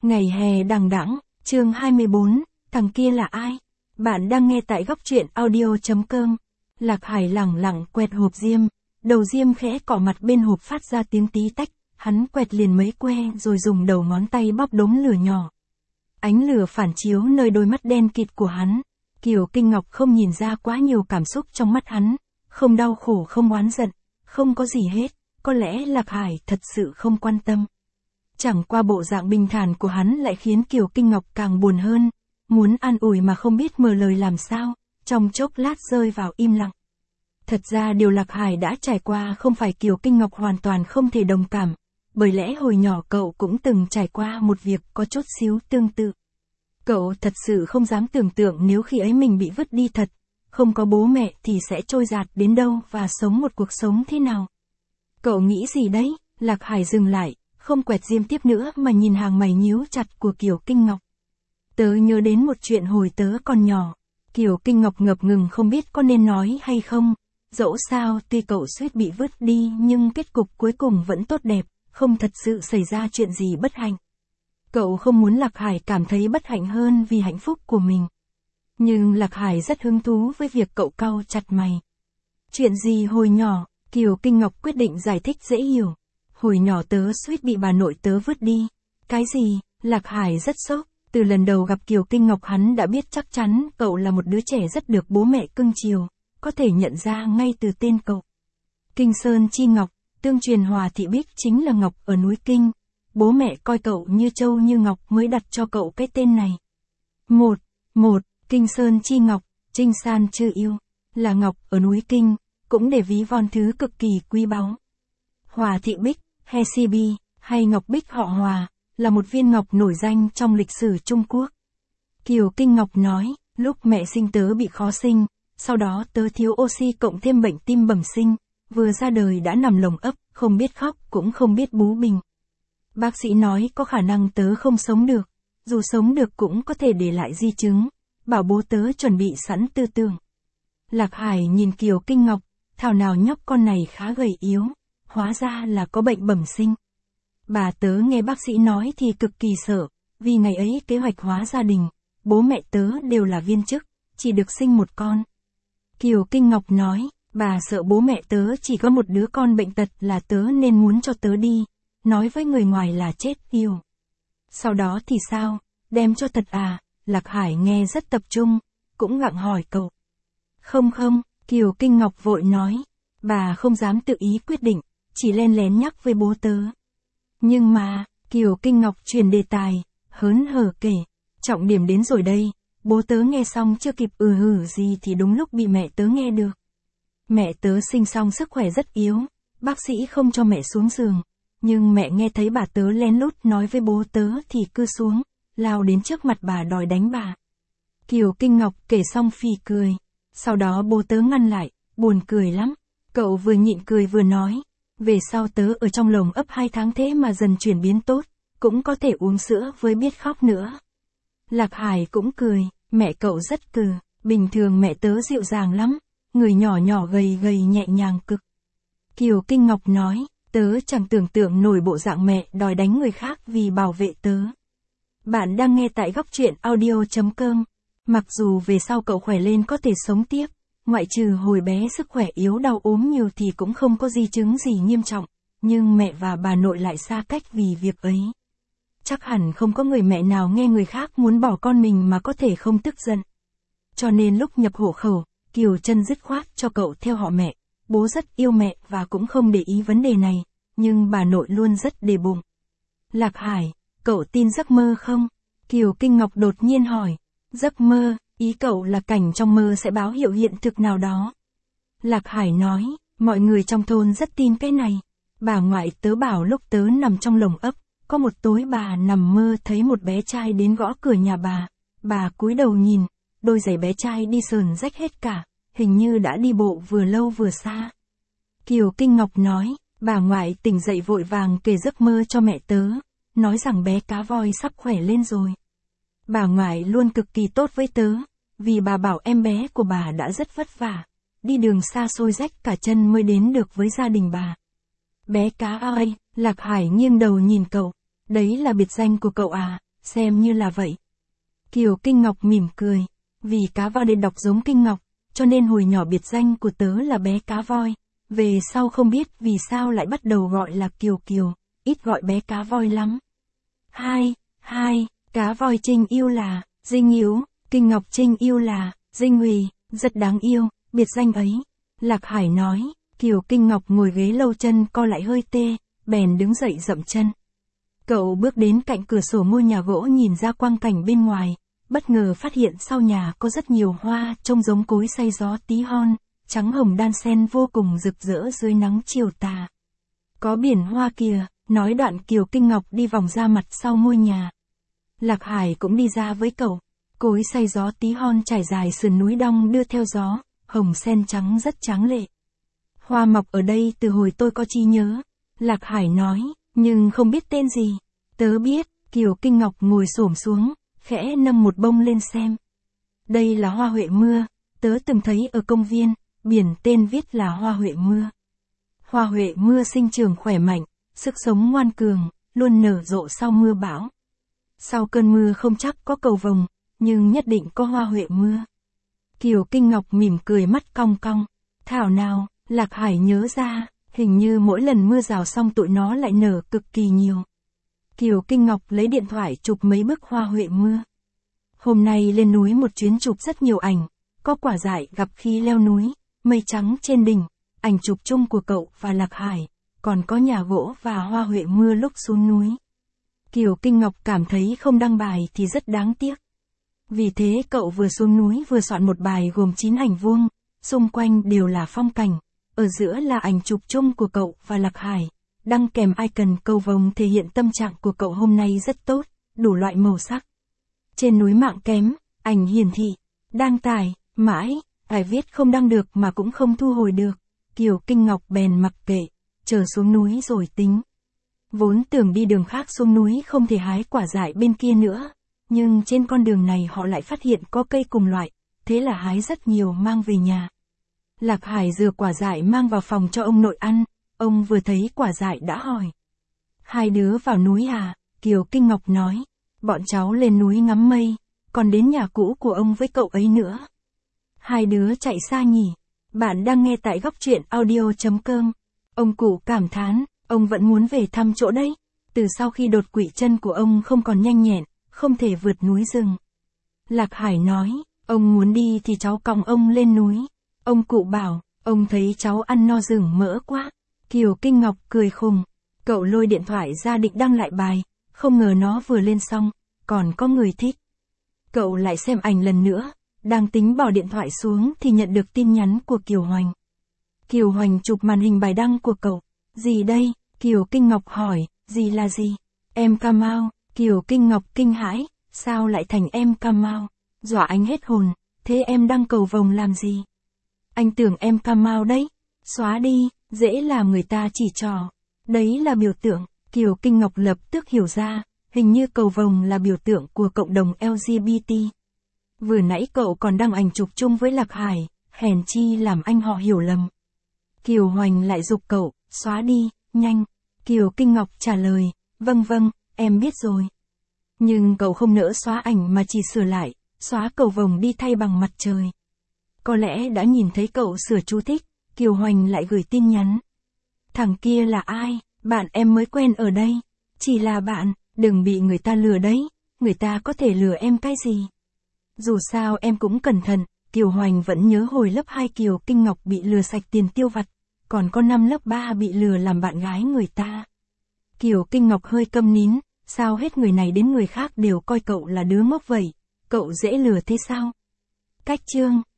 Ngày hè đằng đẵng, chương 24, thằng kia là ai? Bạn đang nghe tại góc truyện audio.com. Lạc Hải lẳng lặng quẹt hộp diêm, đầu diêm khẽ cọ mặt bên hộp phát ra tiếng tí tách, hắn quẹt liền mấy que rồi dùng đầu ngón tay bóp đốm lửa nhỏ. Ánh lửa phản chiếu nơi đôi mắt đen kịt của hắn. Kiều Kinh Ngọc không nhìn ra quá nhiều cảm xúc trong mắt hắn, không đau khổ không oán giận, không có gì hết, có lẽ Lạc Hải thật sự không quan tâm. Chẳng qua bộ dạng bình thản của hắn lại khiến Kiều Kinh Ngọc càng buồn hơn, muốn an ủi mà không biết mở lời làm sao, trong chốc lát rơi vào im lặng. Thật ra điều Lạc Hải đã trải qua không phải Kiều Kinh Ngọc hoàn toàn không thể đồng cảm, bởi lẽ hồi nhỏ cậu cũng từng trải qua một việc có chút xíu tương tự. Cậu thật sự không dám tưởng tượng nếu khi ấy mình bị vứt đi thật, không có bố mẹ thì sẽ trôi dạt đến đâu và sống một cuộc sống thế nào. Cậu nghĩ gì đấy? Lạc Hải dừng lại, không quẹt diêm tiếp nữa mà nhìn hàng mày nhíu chặt của Kiều Kinh Ngọc. Tớ nhớ đến một chuyện hồi tớ còn nhỏ. Kiều Kinh Ngọc ngập ngừng không biết có nên nói hay không. Dẫu sao tuy cậu suýt bị vứt đi nhưng kết cục cuối cùng vẫn tốt đẹp, không thật sự xảy ra chuyện gì bất hạnh. Cậu không muốn Lạc Hải cảm thấy bất hạnh hơn vì hạnh phúc của mình. Nhưng Lạc Hải rất hứng thú với việc cậu cau chặt mày. Chuyện gì hồi nhỏ? Kiều Kinh Ngọc quyết định giải thích dễ hiểu. Hồi nhỏ tớ suýt bị bà nội tớ vứt đi. Cái gì? Lạc Hải rất sốc. Từ lần đầu gặp Kiều Kinh Ngọc hắn đã biết chắc chắn cậu là một đứa trẻ rất được bố mẹ cưng chiều, có thể nhận ra ngay từ tên cậu. Kinh Sơn Chi Ngọc, tương truyền Hòa Thị Bích chính là Ngọc ở núi Kinh. Bố mẹ coi cậu như châu như ngọc mới đặt cho cậu cái tên này. Một, Kinh Sơn Chi Ngọc, Trinh San Chư Yêu, là Ngọc ở núi Kinh, cũng để ví von thứ cực kỳ quý báu. Hòa Thị Bích, Hesibi, hay Ngọc Bích họ Hòa, là một viên ngọc nổi danh trong lịch sử Trung Quốc. Kiều Kinh Ngọc nói, lúc mẹ sinh tớ bị khó sinh, sau đó tớ thiếu oxy cộng thêm bệnh tim bẩm sinh, vừa ra đời đã nằm lồng ấp, không biết khóc cũng không biết bú bình. Bác sĩ nói có khả năng tớ không sống được, dù sống được cũng có thể để lại di chứng, bảo bố tớ chuẩn bị sẵn tư tưởng. Lạc Hải nhìn Kiều Kinh Ngọc, thảo nào nhóc con này khá gầy yếu, hóa ra là có bệnh bẩm sinh. Bà tớ nghe bác sĩ nói thì cực kỳ sợ, vì ngày ấy kế hoạch hóa gia đình, bố mẹ tớ đều là viên chức, chỉ được sinh một con. Kiều Kinh Ngọc nói, bà sợ bố mẹ tớ chỉ có một đứa con bệnh tật là tớ nên muốn cho tớ đi, nói với người ngoài là chết yêu. Sau đó thì sao, đem cho thật à? Lạc Hải nghe rất tập trung, cũng gặng hỏi cậu. Không, Kiều Kinh Ngọc vội nói, bà không dám tự ý quyết định, chỉ len lén nhắc với bố tớ. Nhưng mà, Kiều Kinh Ngọc chuyển đề tài, hớn hở kể, trọng điểm đến rồi đây, bố tớ nghe xong chưa kịp gì thì đúng lúc bị mẹ tớ nghe được. Mẹ tớ sinh xong sức khỏe rất yếu, bác sĩ không cho mẹ xuống giường, nhưng mẹ nghe thấy bà tớ lén lút nói với bố tớ thì cứ xuống, lao đến trước mặt bà đòi đánh bà. Kiều Kinh Ngọc kể xong phì cười, sau đó bố tớ ngăn lại, buồn cười lắm, cậu vừa nhịn cười vừa nói. Về sau tớ ở trong lồng ấp 2 tháng thế mà dần chuyển biến tốt, cũng có thể uống sữa với biết khóc nữa. Lạc Hải cũng cười, mẹ cậu rất cừ, bình thường mẹ tớ dịu dàng lắm, người nhỏ nhỏ gầy gầy nhẹ nhàng cực. Kiều Kinh Ngọc nói, tớ chẳng tưởng tượng nổi bộ dạng mẹ đòi đánh người khác vì bảo vệ tớ. Bạn đang nghe tại góc truyện audio.com. Mặc dù về sau cậu khỏe lên có thể sống tiếp, ngoại trừ hồi bé sức khỏe yếu đau ốm nhiều thì cũng không có di chứng gì nghiêm trọng, nhưng mẹ và bà nội lại xa cách vì việc ấy. Chắc hẳn không có người mẹ nào nghe người khác muốn bỏ con mình mà có thể không tức giận. Cho nên lúc nhập hộ khẩu, Kiều Trân dứt khoát cho cậu theo họ mẹ, bố rất yêu mẹ và cũng không để ý vấn đề này, nhưng bà nội luôn rất để bụng. Lạc Hải, cậu tin giấc mơ không? Kiều Kinh Ngọc đột nhiên hỏi, giấc mơ, ý cậu là cảnh trong mơ sẽ báo hiệu hiện thực nào đó. Lạc Hải nói, mọi người trong thôn rất tin cái này. Bà ngoại tớ bảo lúc tớ nằm trong lồng ấp, có một tối bà nằm mơ thấy một bé trai đến gõ cửa nhà bà cúi đầu nhìn, đôi giày bé trai đi sờn rách hết cả, hình như đã đi bộ vừa lâu vừa xa. Kiều Kinh Ngọc nói, bà ngoại tỉnh dậy vội vàng kể giấc mơ cho mẹ tớ, nói rằng bé cá voi sắp khỏe lên rồi. Bà ngoại luôn cực kỳ tốt với tớ, vì bà bảo em bé của bà đã rất vất vả, đi đường xa xôi rách cả chân mới đến được với gia đình bà. Bé cá ai? Lạc Hải nghiêng đầu nhìn cậu, đấy là biệt danh của cậu à? xem như là vậy. Kiều Kinh Ngọc mỉm cười, vì cá voi đọc giống Kinh Ngọc, cho nên hồi nhỏ biệt danh của tớ là bé cá voi, về sau không biết vì sao lại bắt đầu gọi là Kiều Kiều, ít gọi bé cá voi lắm. Cá voi Trinh yêu là, Dinh Yếu, Kinh Ngọc Trinh yêu là, Dinh Hùy, rất đáng yêu, biệt danh ấy. Lạc Hải nói, Kiều Kinh Ngọc ngồi ghế lâu chân co lại hơi tê, bèn đứng dậy dậm chân. Cậu bước đến cạnh cửa sổ ngôi nhà gỗ nhìn ra quang cảnh bên ngoài, bất ngờ phát hiện sau nhà có rất nhiều hoa trông giống cối xay gió tí hon, trắng hồng đan xen vô cùng rực rỡ dưới nắng chiều tà. Có biển hoa kìa, nói đoạn Kiều Kinh Ngọc đi vòng ra mặt sau ngôi nhà. Lạc Hải cũng đi ra với cậu, cối xay gió tí hon trải dài sườn núi đong đưa theo gió, hồng sen trắng rất tráng lệ. Hoa mọc ở đây từ hồi tôi có trí nhớ, Lạc Hải nói, nhưng không biết tên gì. Tớ biết, Kiều Kinh Ngọc ngồi xổm xuống, khẽ nâng một bông lên xem. Đây là hoa huệ mưa, tớ từng thấy ở công viên, biển tên viết là hoa huệ mưa. Hoa huệ mưa sinh trưởng khỏe mạnh, sức sống ngoan cường, luôn nở rộ sau mưa bão. Sau cơn mưa không chắc có cầu vồng, nhưng nhất định có hoa huệ mưa. Kiều Kinh Ngọc mỉm cười mắt cong cong. Thảo nào, Lạc Hải nhớ ra, hình như mỗi lần mưa rào xong tụi nó lại nở cực kỳ nhiều. Kiều Kinh Ngọc lấy điện thoại chụp mấy bức hoa huệ mưa. Hôm nay lên núi một chuyến chụp rất nhiều ảnh, có quả dại gặp khi leo núi, mây trắng trên đỉnh, ảnh chụp chung của cậu và Lạc Hải, còn có nhà gỗ và hoa huệ mưa lúc xuống núi. Kiều Kinh Ngọc cảm thấy không đăng bài thì rất đáng tiếc. Vì thế cậu vừa xuống núi vừa soạn một bài gồm 9 ảnh vuông, xung quanh đều là phong cảnh, ở giữa là ảnh chụp chung của cậu và Lạc Hải, đăng kèm icon cầu vồng thể hiện tâm trạng của cậu hôm nay rất tốt, đủ loại màu sắc. Trên núi mạng kém, ảnh hiển thị, đăng tải, mãi, ai viết không đăng được mà cũng không thu hồi được, Kiều Kinh Ngọc bèn mặc kệ, chờ xuống núi rồi tính. Vốn tưởng đi đường khác xuống núi không thể hái quả dại bên kia nữa, nhưng trên con đường này họ lại phát hiện có cây cùng loại, thế là hái rất nhiều mang về nhà. Lạc Hải rửa quả dại mang vào phòng cho ông nội ăn, ông vừa thấy quả dại đã hỏi. Hai đứa vào núi à? Kiều Kinh Ngọc nói, bọn cháu lên núi ngắm mây, còn đến nhà cũ của ông với cậu ấy nữa. Hai đứa chạy xa nhỉ? Bạn đang nghe tại góc truyện audio.com. Ông cụ cảm thán, ông vẫn muốn về thăm chỗ đấy. Từ sau khi đột quỵ chân của ông không còn nhanh nhẹn, không thể vượt núi rừng. Lạc Hải nói, ông muốn đi thì cháu còng ông lên núi. Ông cụ bảo, ông thấy cháu ăn no rừng mỡ quá. Kiều Kinh Ngọc cười khùng. Cậu lôi điện thoại ra định đăng lại bài, không ngờ nó vừa lên xong, còn có người thích. Cậu lại xem ảnh lần nữa, đang tính bỏ điện thoại xuống thì nhận được tin nhắn của Kiều Hoành. Kiều Hoành chụp màn hình bài đăng của cậu. Gì đây? Kiều Kinh Ngọc hỏi, gì là gì? Em Cà Mau. Kiều Kinh Ngọc kinh hãi, sao lại thành em Cà Mau? Dọa anh hết hồn, thế em đăng cầu vồng làm gì? Anh tưởng em Cà Mau đấy. Xóa đi, dễ làm người ta chỉ trò. Đấy là biểu tượng. Kiều Kinh Ngọc lập tức hiểu ra, hình như cầu vồng là biểu tượng của cộng đồng LGBT. Vừa nãy cậu còn đăng ảnh chụp chung với Lạc Hải, hèn chi làm anh họ hiểu lầm. Kiều Hoành lại giục cậu, xóa đi, nhanh. Kiều Kinh Ngọc trả lời, vâng, em biết rồi. Nhưng cậu không nỡ xóa ảnh mà chỉ sửa lại, xóa cầu vồng đi thay bằng mặt trời. Có lẽ đã nhìn thấy cậu sửa chú thích, Kiều Hoành lại gửi tin nhắn. Thằng kia là ai? Bạn em mới quen ở đây. Chỉ là bạn, đừng bị người ta lừa đấy, người ta có thể lừa em cái gì. Dù sao em cũng cẩn thận, Kiều Hoành vẫn nhớ hồi lớp 2 Kiều Kinh Ngọc bị lừa sạch tiền tiêu vặt, còn có năm lớp 3 bị lừa làm bạn gái người ta. Kiều Kinh Ngọc hơi câm nín, sao hết người này đến người khác đều coi cậu là đứa ngốc vậy, cậu dễ lừa thế sao? Cách chương